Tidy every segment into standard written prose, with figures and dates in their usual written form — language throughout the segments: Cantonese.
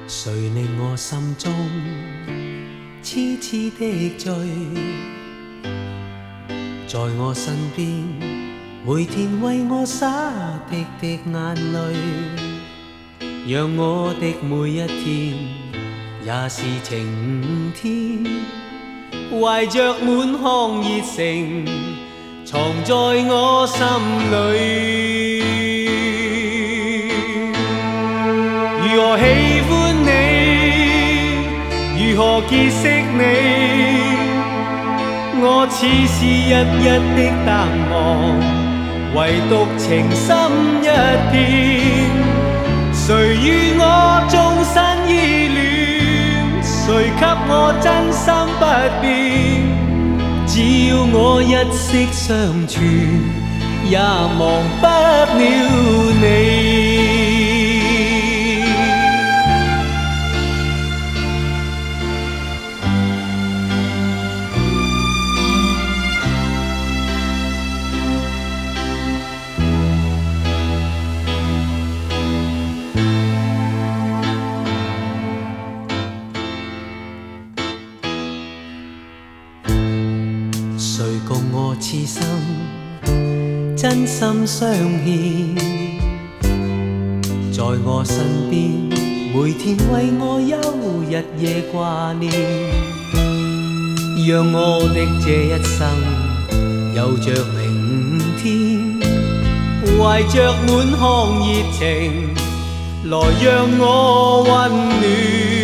谁令我心中痴痴的醉？在我身边，每天为我洒滴滴眼泪，让我的每一天也是晴天。怀着满腔热诚，藏在我心里。如何喜欢你，如何结识你，我似是日日的淡忘，唯独情深一片。谁与我终身依恋，谁给我真心不变？只要我一息相存，也忘不了你。谁共我此生真心相牵？在我身边，每天为我忧，日夜挂念，让我的这一生有着明天。怀着满腔热情，来让我温暖。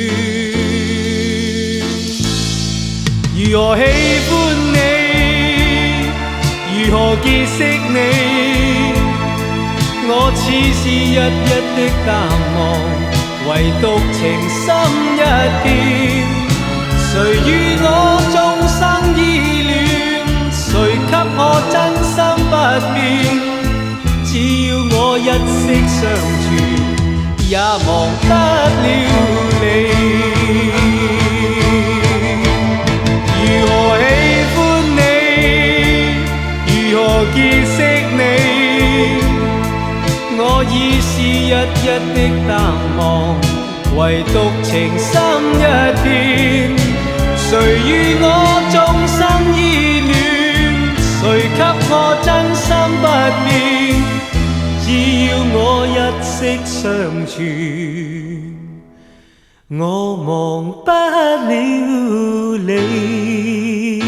如何喜欢你，如何结识你，我似是日日的淡忘，唯独情深一片。谁与我终生依恋，谁给我真心不变？只要我一息相存，也忘不了你。如何喜欢你，如何结识你，我已是日日的淡忘，唯独情深一片。谁与我终生依恋，谁给我真心不变？只要我一息相存，我忘不了你。